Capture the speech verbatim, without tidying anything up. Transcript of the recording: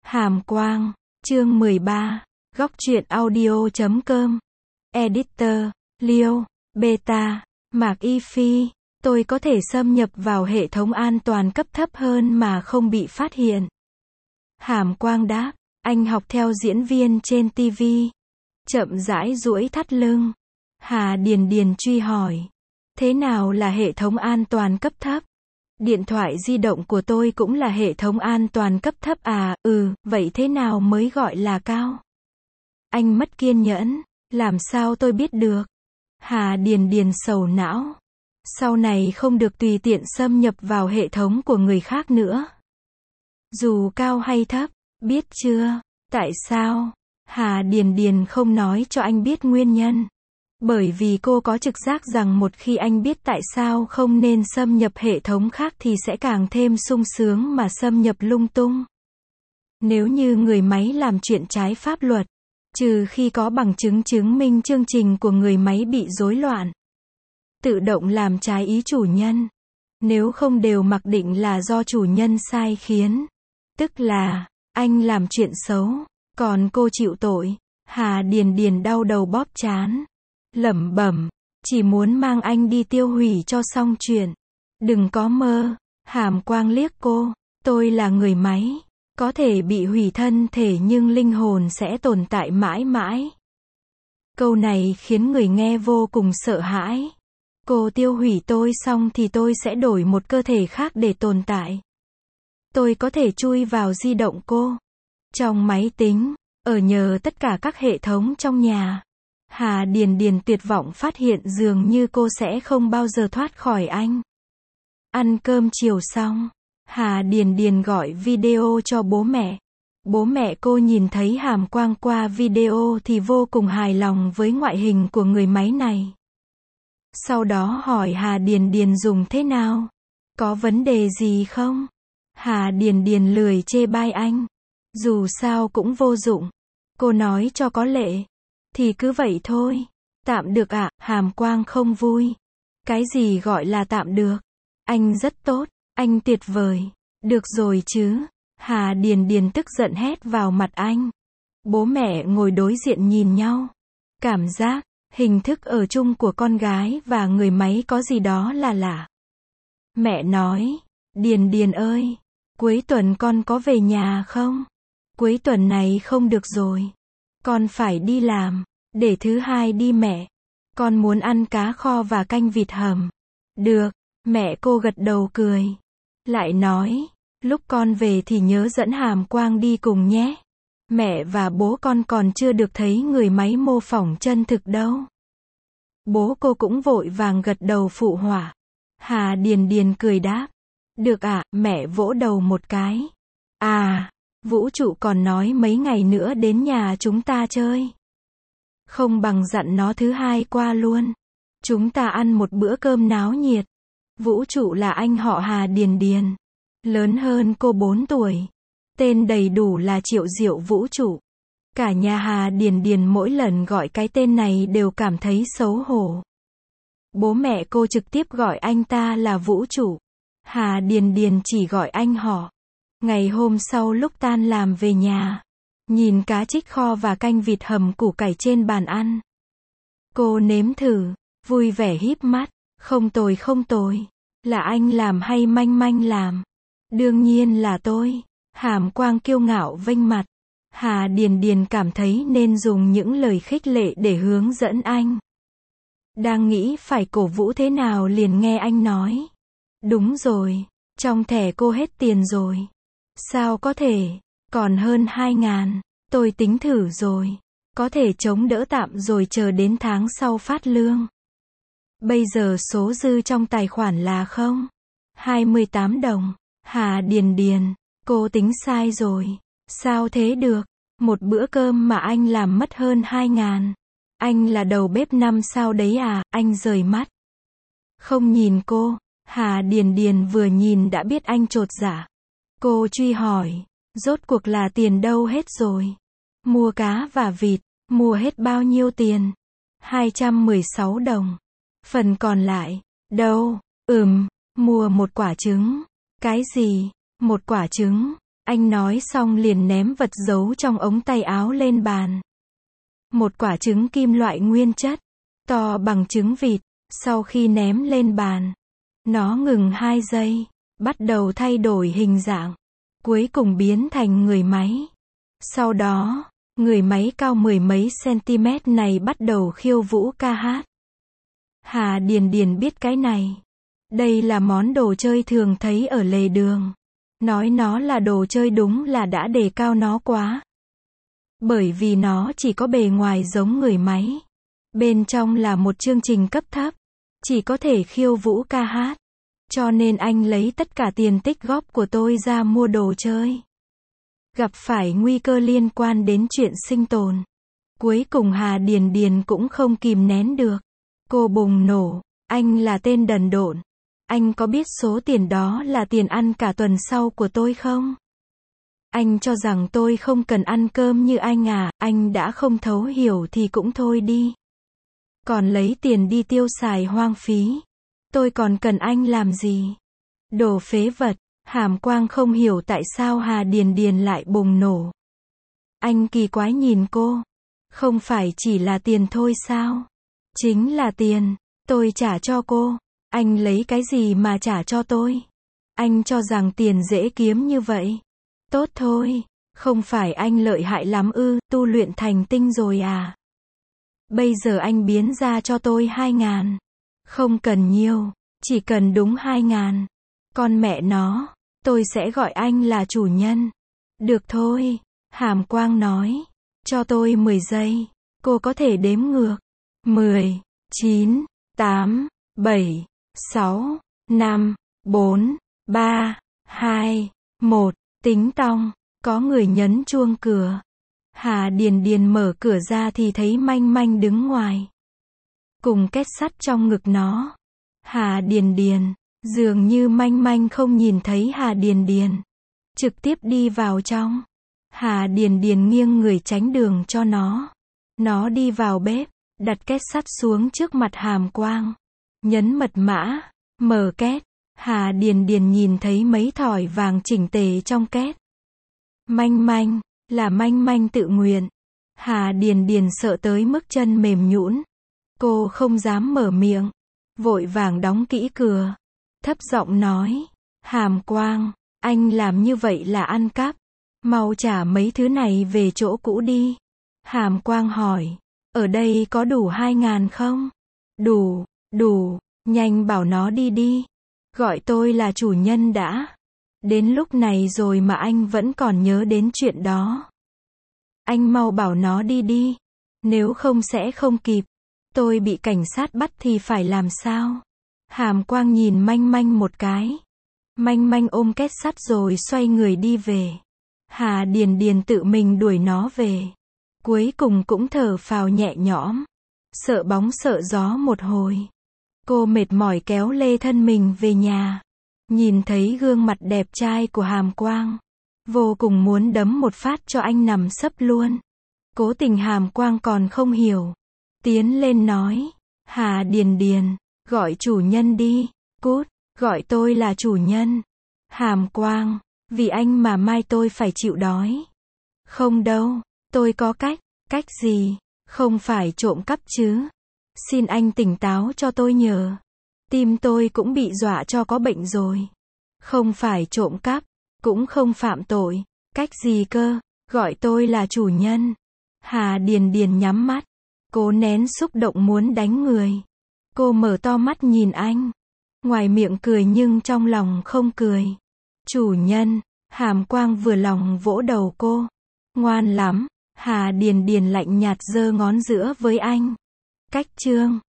Hàm Quang, chương mười ba, góc truyện audio chấm com. Editor, Liêu, Beta, Mạc Y Phi, tôi có thể xâm nhập vào hệ thống an toàn cấp thấp hơn mà không bị phát hiện. Hàm Quang đáp, anh học theo diễn viên trên ti vi. Chậm rãi duỗi thắt lưng. Hà Điền Điền truy hỏi. Thế nào là hệ thống an toàn cấp thấp? Điện thoại di động của tôi cũng là hệ thống an toàn cấp thấp à, ừ, vậy thế nào mới gọi là cao? Anh mất kiên nhẫn, làm sao tôi biết được? Hà Điền Điền sầu não. Sau này không được tùy tiện xâm nhập vào hệ thống của người khác nữa. Dù cao hay thấp, biết chưa? Tại sao? Hà Điền Điền không nói cho anh biết nguyên nhân. Bởi vì cô có trực giác rằng một khi anh biết tại sao không nên xâm nhập hệ thống khác thì sẽ càng thêm sung sướng mà xâm nhập lung tung. Nếu như người máy làm chuyện trái pháp luật, trừ khi có bằng chứng chứng minh chương trình của người máy bị rối loạn, tự động làm trái ý chủ nhân, nếu không đều mặc định là do chủ nhân sai khiến, tức là anh làm chuyện xấu, còn cô chịu tội. Hà Điền Điền đau đầu bóp trán, lẩm bẩm, chỉ muốn mang anh đi tiêu hủy cho xong chuyện. Đừng có mơ. Hàm Quang liếc cô, tôi là người máy, có thể bị hủy thân thể nhưng linh hồn sẽ tồn tại mãi mãi. Câu này khiến người nghe vô cùng sợ hãi. Cô tiêu hủy tôi xong thì tôi sẽ đổi một cơ thể khác để tồn tại. Tôi có thể chui vào di động cô, trong máy tính, ở nhờ tất cả các hệ thống trong nhà. Hà Điền Điền tuyệt vọng phát hiện dường như cô sẽ không bao giờ thoát khỏi anh. Ăn cơm chiều xong, Hà Điền Điền gọi video cho bố mẹ. Bố mẹ cô nhìn thấy Hàm Quang qua video thì vô cùng hài lòng với ngoại hình của người máy này. Sau đó hỏi Hà Điền Điền dùng thế nào? Có vấn đề gì không? Hà Điền Điền lười chê bai anh. Dù sao cũng vô dụng. Cô nói cho có lệ. Thì cứ vậy thôi. Tạm được ạ. À? Hàm Quang không vui. Cái gì gọi là tạm được? Anh rất tốt. Anh tuyệt vời. Được rồi chứ. Hà Điền Điền tức giận hét vào mặt anh. Bố mẹ ngồi đối diện nhìn nhau. Cảm giác, hình thức ở chung của con gái và người máy có gì đó là lạ. Mẹ nói, Điền Điền ơi, cuối tuần con có về nhà không? Cuối tuần này không được rồi. Con phải đi làm. Để thứ hai đi mẹ. Con muốn ăn cá kho và canh vịt hầm. Được, mẹ cô gật đầu cười. Lại nói, lúc con về thì nhớ dẫn Hàm Quang đi cùng nhé. Mẹ và bố con còn chưa được thấy người máy mô phỏng chân thực đâu. Bố cô cũng vội vàng gật đầu phụ họa. Hà Điền Điền cười đáp. Được ạ, à, mẹ vỗ đầu một cái. À, vũ trụ còn nói mấy ngày nữa đến nhà chúng ta chơi. Không bằng dặn nó thứ hai qua luôn. Chúng ta ăn một bữa cơm náo nhiệt. Vũ trụ là anh họ Hà Điền Điền. Lớn hơn cô bốn tuổi. Tên đầy đủ là Triệu Diệu Vũ Trụ. Cả nhà Hà Điền Điền mỗi lần gọi cái tên này đều cảm thấy xấu hổ. Bố mẹ cô trực tiếp gọi anh ta là Vũ Trụ. Hà Điền Điền chỉ gọi anh họ. Ngày hôm sau lúc tan làm về nhà, nhìn cá trích kho và canh vịt hầm củ cải trên bàn ăn. Cô nếm thử, vui vẻ híp mắt. Không tồi không tồi. Là anh làm hay Manh Manh làm? Đương nhiên là tôi. Hàm Quang kiêu ngạo vênh mặt. Hà Điền Điền cảm thấy nên dùng những lời khích lệ để hướng dẫn anh. Đang nghĩ phải cổ vũ thế nào liền nghe anh nói. Đúng rồi, trong thẻ cô hết tiền rồi. Sao có thể, còn hơn hai ngàn, tôi tính thử rồi. Có thể chống đỡ tạm rồi chờ đến tháng sau phát lương. Bây giờ số dư trong tài khoản là không? hai mươi tám đồng. Hà Điền Điền, cô tính sai rồi. Sao thế được? Một bữa cơm mà anh làm mất hơn hai ngàn. Anh là đầu bếp năm sao đấy à? Anh rời mắt. Không nhìn cô. Hà Điền Điền vừa nhìn đã biết anh chột dạ. Cô truy hỏi. Rốt cuộc là tiền đâu hết rồi? Mua cá và vịt. Mua hết bao nhiêu tiền? hai trăm mười sáu đồng. Phần còn lại. Đâu? Ừm, mua một quả trứng. Cái gì? Một quả trứng. Anh nói xong liền ném vật giấu trong ống tay áo lên bàn. Một quả trứng kim loại nguyên chất, to bằng trứng vịt. Sau khi ném lên bàn, nó ngừng hai giây, bắt đầu thay đổi hình dạng, cuối cùng biến thành người máy. Sau đó, người máy cao mười mấy cm này bắt đầu khiêu vũ ca hát. Hà Điền Điền biết cái này. Đây là món đồ chơi thường thấy ở lề đường. Nói nó là đồ chơi đúng là đã đề cao nó quá. Bởi vì nó chỉ có bề ngoài giống người máy. Bên trong là một chương trình cấp thấp. Chỉ có thể khiêu vũ ca hát. Cho nên anh lấy tất cả tiền tích góp của tôi ra mua đồ chơi. Gặp phải nguy cơ liên quan đến chuyện sinh tồn. Cuối cùng Hà Điền Điền cũng không kìm nén được. Cô bùng nổ. Anh là tên đần độn. Anh có biết số tiền đó là tiền ăn cả tuần sau của tôi không? Anh cho rằng tôi không cần ăn cơm như anh à, anh đã không thấu hiểu thì cũng thôi đi. Còn lấy tiền đi tiêu xài hoang phí. Tôi còn cần anh làm gì? Đồ phế vật. Hàm Quang không hiểu tại sao Hà Điền Điền lại bùng nổ. Anh kỳ quái nhìn cô. Không phải chỉ là tiền thôi sao? Chính là tiền. Tôi trả cho cô. Anh lấy cái gì mà trả cho tôi? Anh cho rằng tiền dễ kiếm như vậy. Tốt thôi. Không phải anh lợi hại lắm ư, tu luyện thành tinh rồi à? Bây giờ anh biến ra cho tôi hai ngàn. Không cần nhiều. Chỉ cần đúng hai ngàn. Con mẹ nó. Tôi sẽ gọi anh là chủ nhân. Được thôi. Hàm Quang nói. Cho tôi mười giây. Cô có thể đếm ngược. mười, chín, tám, bảy, sáu, năm, bốn, ba, hai, một. Tính tong. Có người nhấn chuông cửa. Hà Điền Điền mở cửa ra thì thấy Manh Manh đứng ngoài. Cùng két sắt trong ngực nó. Hà Điền Điền. Dường như Manh Manh không nhìn thấy Hà Điền Điền. Trực tiếp đi vào trong. Hà Điền Điền nghiêng người tránh đường cho nó. Nó đi vào bếp. Đặt két sắt xuống trước mặt Hàm Quang. Nhấn mật mã. Mở két. Hà Điền Điền nhìn thấy mấy thỏi vàng chỉnh tề trong két. Manh Manh. Là Manh Manh tự nguyện. Hà Điền Điền sợ tới mức chân mềm nhũn. Cô không dám mở miệng. Vội vàng đóng kỹ cửa. Thấp giọng nói. Hàm Quang. Anh làm như vậy là ăn cắp. Mau trả mấy thứ này về chỗ cũ đi. Hàm Quang hỏi. Ở đây có đủ hai ngàn không? Đủ, đủ. Nhanh bảo nó đi đi. Gọi tôi là chủ nhân đã. Đến lúc này rồi mà anh vẫn còn nhớ đến chuyện đó. Anh mau bảo nó đi đi. Nếu không sẽ không kịp. Tôi bị cảnh sát bắt thì phải làm sao? Hàm Quang nhìn Manh Manh một cái. Manh Manh ôm két sắt rồi xoay người đi về. Hà Điền Điền tự mình đuổi nó về. Cuối cùng cũng thở phào nhẹ nhõm. Sợ bóng sợ gió một hồi. Cô mệt mỏi kéo lê thân mình về nhà. Nhìn thấy gương mặt đẹp trai của Hàm Quang. Vô cùng muốn đấm một phát cho anh nằm sấp luôn. Cố tình Hàm Quang còn không hiểu. Tiến lên nói. Hà Điền Điền. Gọi chủ nhân đi. Cút. Gọi tôi là chủ nhân. Hàm Quang. Vì anh mà mai tôi phải chịu đói. Không đâu. Tôi có cách. Cách gì? Không phải trộm cắp chứ. Xin anh tỉnh táo cho tôi nhờ. Tim tôi cũng bị dọa cho có bệnh rồi. Không phải trộm cắp. Cũng không phạm tội. Cách gì cơ? Gọi tôi là chủ nhân. Hà Điền Điền nhắm mắt. Cố nén xúc động muốn đánh người. Cô mở to mắt nhìn anh. Ngoài miệng cười nhưng trong lòng không cười. Chủ nhân. Hàm Quang vừa lòng vỗ đầu cô. Ngoan lắm. Hà Điền Điền lạnh nhạt giơ ngón giữa với anh. Cách chương.